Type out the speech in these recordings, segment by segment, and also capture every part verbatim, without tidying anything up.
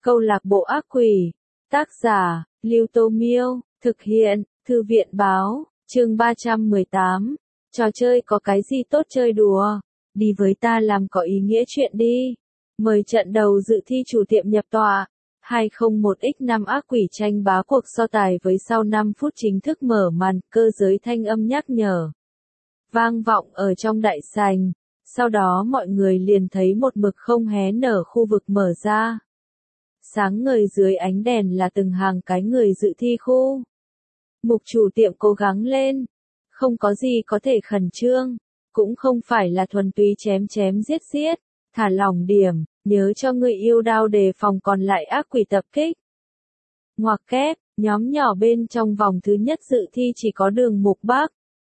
Câu lạc bộ ác quỷ. Tác giả, Lưu Tô Miêu. Thực hiện, Thư viện Báo. Chương ba trăm mười tám. Trò chơi có cái gì tốt chơi đùa. Đi với ta làm có ý nghĩa chuyện đi. Mời trận đầu dự thi chủ tiệm nhập tọa. hai không một x năm ác quỷ tranh bá cuộc so tài với sau năm phút chính thức mở màn, cơ giới thanh âm nhắc nhở vang vọng ở trong đại sảnh. Sau đó mọi người liền thấy một mực không hé nở khu vực mở ra. Sáng ngời dưới ánh đèn là từng hàng cái người dự thi khu. Mục chủ tiệm cố gắng lên. Không có gì có thể khẩn trương. Cũng không phải là thuần túy chém chém giết giết. Thả lỏng điểm, nhớ cho người yêu đao đề phòng còn lại ác quỷ tập kích. Ngoặc kép, nhóm nhỏ bên trong vòng thứ nhất dự thi chỉ có Đường Mục Bắc,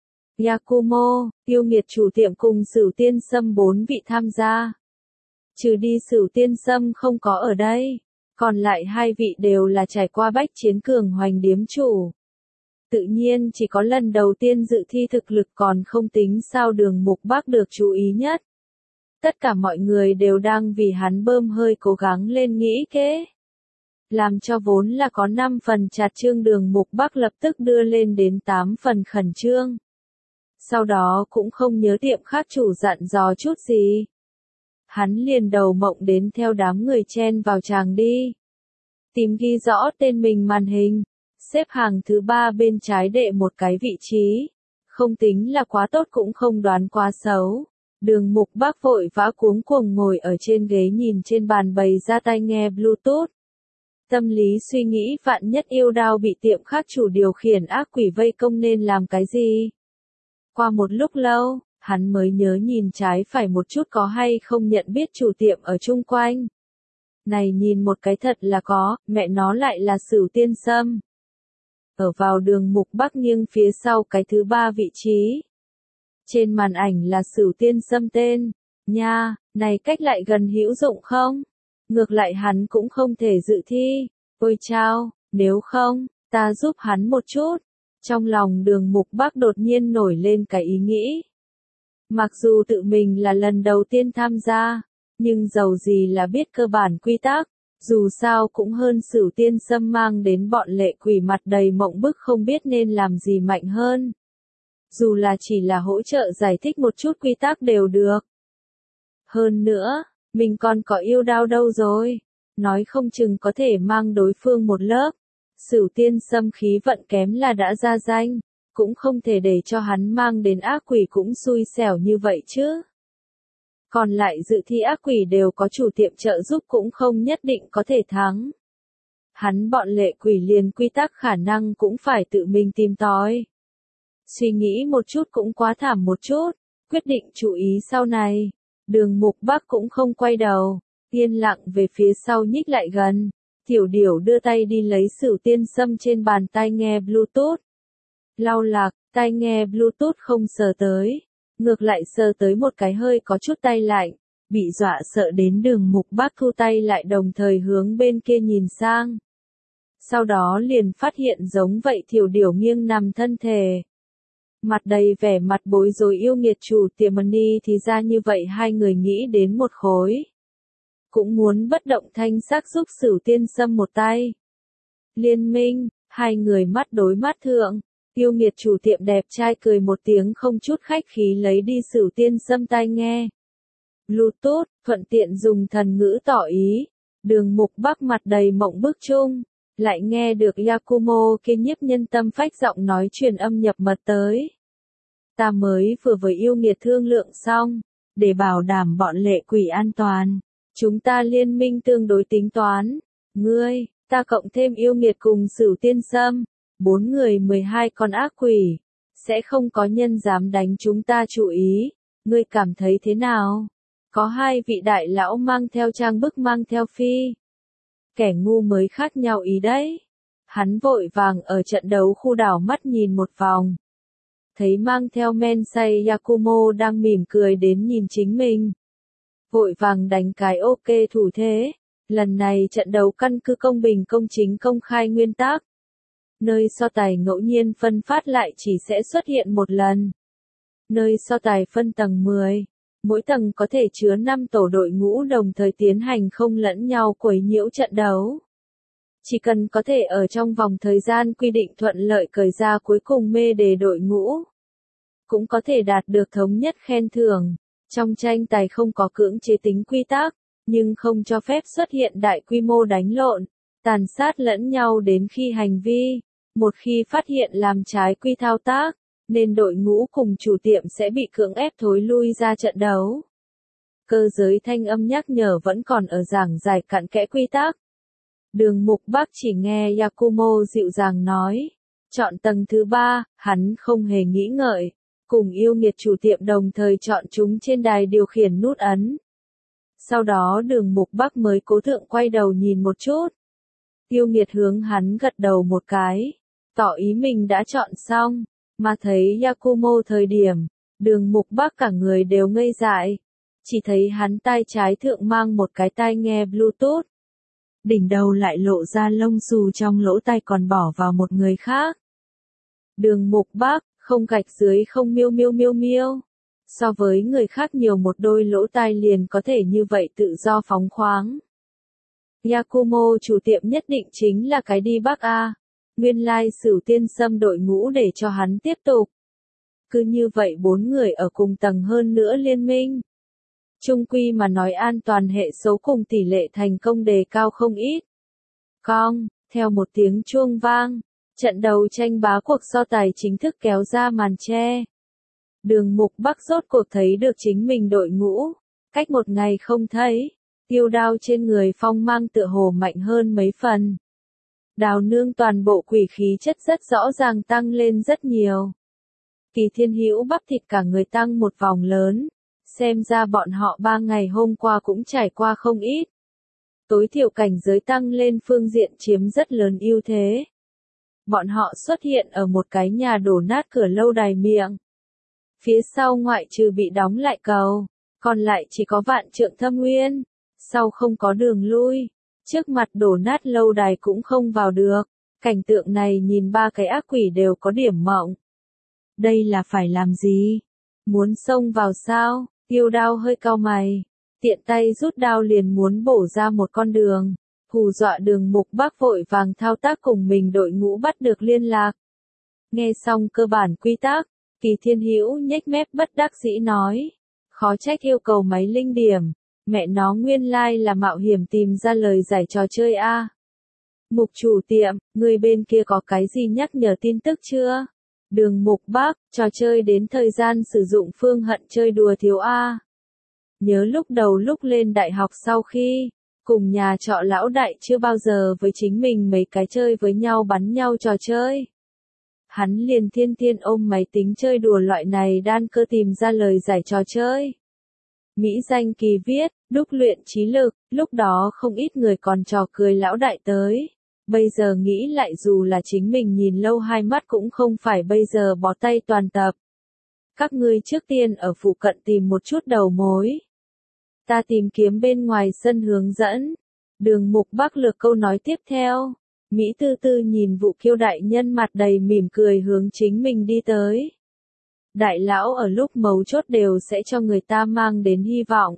Yakumo, yêu nghiệt chủ tiệm cùng Sửu Tiên Sâm bốn vị tham gia. Trừ đi Sửu Tiên Sâm không có ở đây, còn lại hai vị đều là trải qua bách chiến cường hoành điếm chủ. Tự nhiên chỉ có lần đầu tiên dự thi thực lực còn không tính sao Đường Mục Bắc được chú ý nhất. Tất cả mọi người đều đang vì hắn bơm hơi cố gắng lên nghĩ kế. Làm cho vốn là có năm phần chặt chương Đường Mục Bắc lập tức đưa lên đến tám phần khẩn trương. Sau đó cũng không nhớ tiệm khác chủ dặn dò chút gì. Hắn liền đầu mộng đến theo đám người chen vào tràng đi. Tìm ghi rõ tên mình màn hình. Xếp hàng thứ ba bên trái đệ một cái vị trí. Không tính là quá tốt cũng không đoán quá xấu. Đường Mục Bắc vội vã cuống cuồng ngồi ở trên ghế nhìn trên bàn bày ra tai nghe Bluetooth. Tâm lý suy nghĩ vạn nhất yêu đao bị tiệm khác chủ điều khiển ác quỷ vây công nên làm cái gì. Qua một lúc lâu, hắn mới nhớ nhìn trái phải một chút có hay không nhận biết chủ tiệm ở chung quanh. Này nhìn một cái thật là có, mẹ nó lại là Sửu Tiên Sâm. Ở vào Đường Mục Bắc nghiêng phía sau cái thứ ba vị trí. Trên màn ảnh là Sửu Tiên Sâm tên. Nha, này cách lại gần hữu dụng không? Ngược lại hắn cũng không thể dự thi. Ôi chao, nếu không, ta giúp hắn một chút. Trong lòng Đường Mục Bắc đột nhiên nổi lên cái ý nghĩ. Mặc dù tự mình là lần đầu tiên tham gia, nhưng dầu gì là biết cơ bản quy tắc, dù sao cũng hơn Sửu Tiên Sâm mang đến bọn lệ quỷ mặt đầy mộng bức không biết nên làm gì mạnh hơn. Dù là chỉ là hỗ trợ giải thích một chút quy tắc đều được. Hơn nữa, mình còn có yêu đao đâu rồi, nói không chừng có thể mang đối phương một lớp. Sửu Tiên Sâm khí vận kém là đã ra danh, cũng không thể để cho hắn mang đến ác quỷ cũng xui xẻo như vậy chứ. Còn lại dự thi ác quỷ đều có chủ tiệm trợ giúp cũng không nhất định có thể thắng. Hắn bọn lệ quỷ liền quy tắc khả năng cũng phải tự mình tìm tòi. Suy nghĩ một chút cũng quá thảm một chút, quyết định chú ý sau này. Đường Mục Bắc cũng không quay đầu, yên lặng về phía sau nhích lại gần. Tiểu điểu đưa tay đi lấy Sửu Tiên Sâm trên bàn tai nghe Bluetooth. Lau lạc, tai nghe Bluetooth không sờ tới. Ngược lại sờ tới một cái hơi có chút tay lạnh. Bị dọa sợ đến Đường Mục Bắc thu tay lại đồng thời hướng bên kia nhìn sang. Sau đó liền phát hiện giống vậy tiểu điểu nghiêng nằm thân thể. Mặt đầy vẻ mặt bối rối yêu nghiệt chủ tiệm Money thì ra như vậy hai người nghĩ đến một khối. Cũng muốn bất động thanh sắc giúp Sửu Tiên Sâm một tay. Liên minh, hai người mắt đối mắt thượng, yêu nghiệt chủ tiệm đẹp trai cười một tiếng không chút khách khí lấy đi Sửu Tiên Sâm tai nghe. Bluetooth, thuận tiện dùng thần ngữ tỏ ý. Đường Mục Bắc mặt đầy mộng bức chung, lại nghe được Yakumo kia nhiếp nhân tâm phách giọng nói truyền âm nhập mật tới. Ta mới vừa với yêu nghiệt thương lượng xong, để bảo đảm bọn lệ quỷ an toàn. Chúng ta liên minh tương đối tính toán. Ngươi, ta cộng thêm yêu nghiệt cùng Sửu Tiên Sâm. Bốn người mười hai con ác quỷ. Sẽ không có nhân dám đánh chúng ta chú ý. Ngươi cảm thấy thế nào? Có hai vị đại lão mang theo trang bức mang theo phi. Kẻ ngu mới khác nhau ý đấy. Hắn vội vàng ở trận đấu khu đảo mắt nhìn một vòng. Thấy mang theo men say Yakumo đang mỉm cười đến nhìn chính mình. Vội vàng đánh cái ok thủ thế. Lần này trận đấu căn cứ công bình công chính công khai nguyên tắc. Nơi so tài ngẫu nhiên phân phát lại chỉ sẽ xuất hiện một lần. Nơi so tài phân tầng mười. Mỗi tầng có thể chứa năm tổ đội ngũ đồng thời tiến hành không lẫn nhau quấy nhiễu trận đấu. Chỉ cần có thể ở trong vòng thời gian quy định thuận lợi cởi ra cuối cùng mê đề đội ngũ, cũng có thể đạt được thống nhất khen thưởng. Trong tranh tài không có cưỡng chế tính quy tắc, nhưng không cho phép xuất hiện đại quy mô đánh lộn, tàn sát lẫn nhau đến khi hành vi. Một khi phát hiện làm trái quy thao tác, nên đội ngũ cùng chủ tiệm sẽ bị cưỡng ép thối lui ra trận đấu. Cơ giới thanh âm nhắc nhở vẫn còn ở giảng giải cặn kẽ quy tắc. Đường Mục Bắc chỉ nghe Yakumo dịu dàng nói. Chọn tầng thứ ba, hắn không hề nghĩ ngợi. Cùng yêu nghiệt chủ tiệm đồng thời chọn chúng trên đài điều khiển nút ấn. Sau đó đường Mục Bắc mới cố thượng quay đầu nhìn một chút. Yêu nghiệt hướng hắn gật đầu một cái, tỏ ý mình đã chọn xong, mà thấy Yakumo thời điểm, đường Mục Bắc cả người đều ngây dại. Chỉ thấy hắn tai trái thượng mang một cái tai nghe Bluetooth. Đỉnh đầu lại lộ ra lông xù trong lỗ tai còn bỏ vào một người khác. Đường Mục Bắc, không gạch dưới không miêu miêu miêu miêu. So với người khác nhiều một đôi lỗ tai liền có thể như vậy tự do phóng khoáng. Yakumo chủ tiệm nhất định chính là cái đi Bắc A. Nguyên lai Sửu Tiên Sâm đội ngũ để cho hắn tiếp tục. Cứ như vậy bốn người ở cùng tầng hơn nữa liên minh. Chung quy mà nói an toàn hệ số cùng tỷ lệ thành công đề cao không ít. Cong, theo một tiếng chuông vang, trận đấu tranh bá cuộc so tài chính thức kéo ra màn che. Đường Mục Bắc rốt cuộc thấy được chính mình đội ngũ, cách một ngày không thấy, tiêu đao trên người phong mang tựa hồ mạnh hơn mấy phần. Đào nương toàn bộ quỷ khí chất rất rõ ràng tăng lên rất nhiều. Kỳ Thiên Hữu bắp thịt cả người tăng một vòng lớn, xem ra bọn họ ba ngày hôm qua cũng trải qua không ít. Tối thiểu cảnh giới tăng lên phương diện chiếm rất lớn ưu thế. Bọn họ xuất hiện ở một cái nhà đổ nát cửa lâu đài miệng. Phía sau ngoại trừ bị đóng lại cầu, còn lại chỉ có vạn trượng thâm nguyên. Sau không có đường lui, trước mặt đổ nát lâu đài cũng không vào được. Cảnh tượng này nhìn ba cái ác quỷ đều có điểm mộng. Đây là phải làm gì? Muốn xông vào sao? Tiêu đao hơi cau mày. Tiện tay rút đao liền muốn bổ ra một con đường. Hù dọa đường Mục Bắc vội vàng thao tác cùng mình đội ngũ bắt được liên lạc. Nghe xong cơ bản quy tắc, Kỳ Thiên Hữu nhếch mép bất đắc dĩ nói. Khó trách yêu cầu máy linh điểm. Mẹ nó nguyên lai là mạo hiểm tìm ra lời giải trò chơi a. Mục chủ tiệm, người bên kia có cái gì nhắc nhở tin tức chưa? Đường Mục Bắc, trò chơi đến thời gian sử dụng Phương Hận chơi đùa thiếu a. Nhớ lúc đầu lúc lên đại học sau khi, cùng nhà trọ lão đại chưa bao giờ với chính mình mấy cái chơi với nhau bắn nhau trò chơi. Hắn liền thiên thiên ôm máy tính chơi đùa loại này đan cơ tìm ra lời giải trò chơi. Mỹ danh kỳ viết, đúc luyện trí lực, lúc đó không ít người còn trò cười lão đại tới. Bây giờ nghĩ lại dù là chính mình nhìn lâu hai mắt cũng không phải bây giờ bó tay toàn tập. Các ngươi trước tiên ở phụ cận tìm một chút đầu mối. Ta tìm kiếm bên ngoài sân hướng dẫn. Đường Mục Bắc lược câu nói tiếp theo. Mỹ tư tư nhìn Vũ Kiêu đại nhân mặt đầy mỉm cười hướng chính mình đi tới. Đại lão ở lúc mấu chốt đều sẽ cho người ta mang đến hy vọng.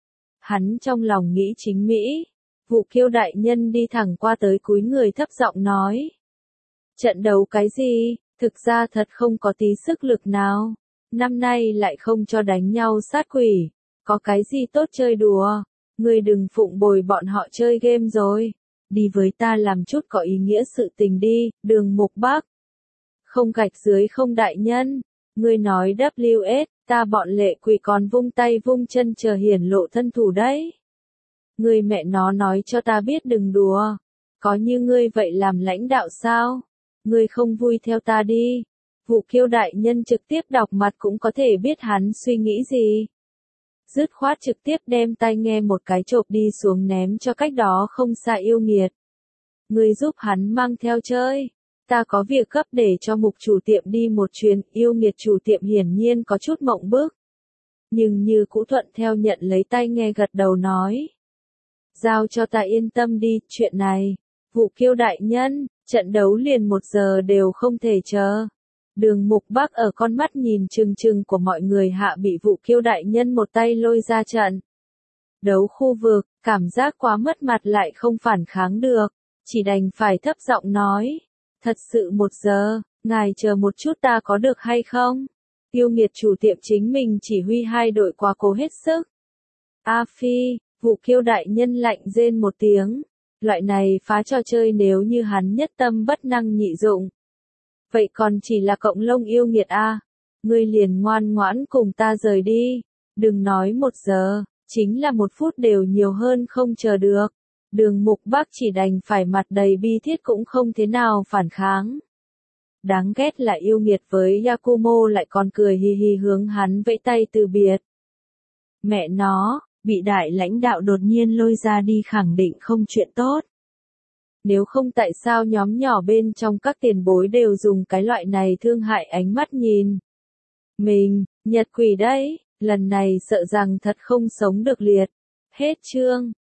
Hắn trong lòng nghĩ chính Mỹ. Vũ Kiêu đại nhân đi thẳng qua tới cúi người thấp giọng nói. Trận đấu cái gì, thực ra thật không có tí sức lực nào. Năm nay lại không cho đánh nhau sát quỷ. Có cái gì tốt chơi đùa. Người đừng phụng bồi bọn họ chơi game rồi. Đi với ta làm chút có ý nghĩa sự tình đi, đường Mục Bắc. Không gạch dưới không đại nhân. Người nói W S, ta bọn lệ quỷ còn vung tay vung chân chờ hiển lộ thân thủ đấy. Người mẹ nó nói cho ta biết đừng đùa. Có như ngươi vậy làm lãnh đạo sao? Ngươi không vui theo ta đi. Vũ Kiêu đại nhân trực tiếp đọc mặt cũng có thể biết hắn suy nghĩ gì. Dứt khoát trực tiếp đem tai nghe một cái chộp đi xuống ném cho cách đó không xa yêu nghiệt. Ngươi giúp hắn mang theo chơi. Ta có việc gấp để cho mục chủ tiệm đi một chuyến, yêu nghiệt chủ tiệm hiển nhiên có chút mộng bức. Nhưng như cũ thuận theo nhận lấy tai nghe gật đầu nói. Giao cho ta yên tâm đi, chuyện này. Vũ Kiêu đại nhân, trận đấu liền một giờ đều không thể chờ. Đường Mục Bắc ở con mắt nhìn trừng trừng của mọi người hạ bị Vũ Kiêu đại nhân một tay lôi ra trận. Đấu khu vực, cảm giác quá mất mặt lại không phản kháng được, chỉ đành phải thấp giọng nói. Thật sự một giờ, ngài chờ một chút ta có được hay không? Yêu nghiệt chủ tiệm chính mình chỉ huy hai đội quá cố hết sức. A Phi, Vũ Kiêu đại nhân lạnh rên một tiếng. Loại này phá trò chơi nếu như hắn nhất tâm bất năng nhị dụng. Vậy còn chỉ là cộng lông yêu nghiệt a, ngươi liền ngoan ngoãn cùng ta rời đi, đừng nói một giờ, chính là một phút đều nhiều hơn không chờ được. Đường Mục Bắc chỉ đành phải mặt đầy bi thiết cũng không thế nào phản kháng. Đáng ghét là yêu nghiệt với Yakumo lại còn cười hì hì hướng hắn vẫy tay từ biệt. Mẹ nó, bị đại lãnh đạo đột nhiên lôi ra đi khẳng định không chuyện tốt. Nếu không tại sao nhóm nhỏ bên trong các tiền bối đều dùng cái loại này thương hại ánh mắt nhìn. Mình, Nhật quỷ đấy, lần này sợ rằng thật không sống được liệt. Hết chương.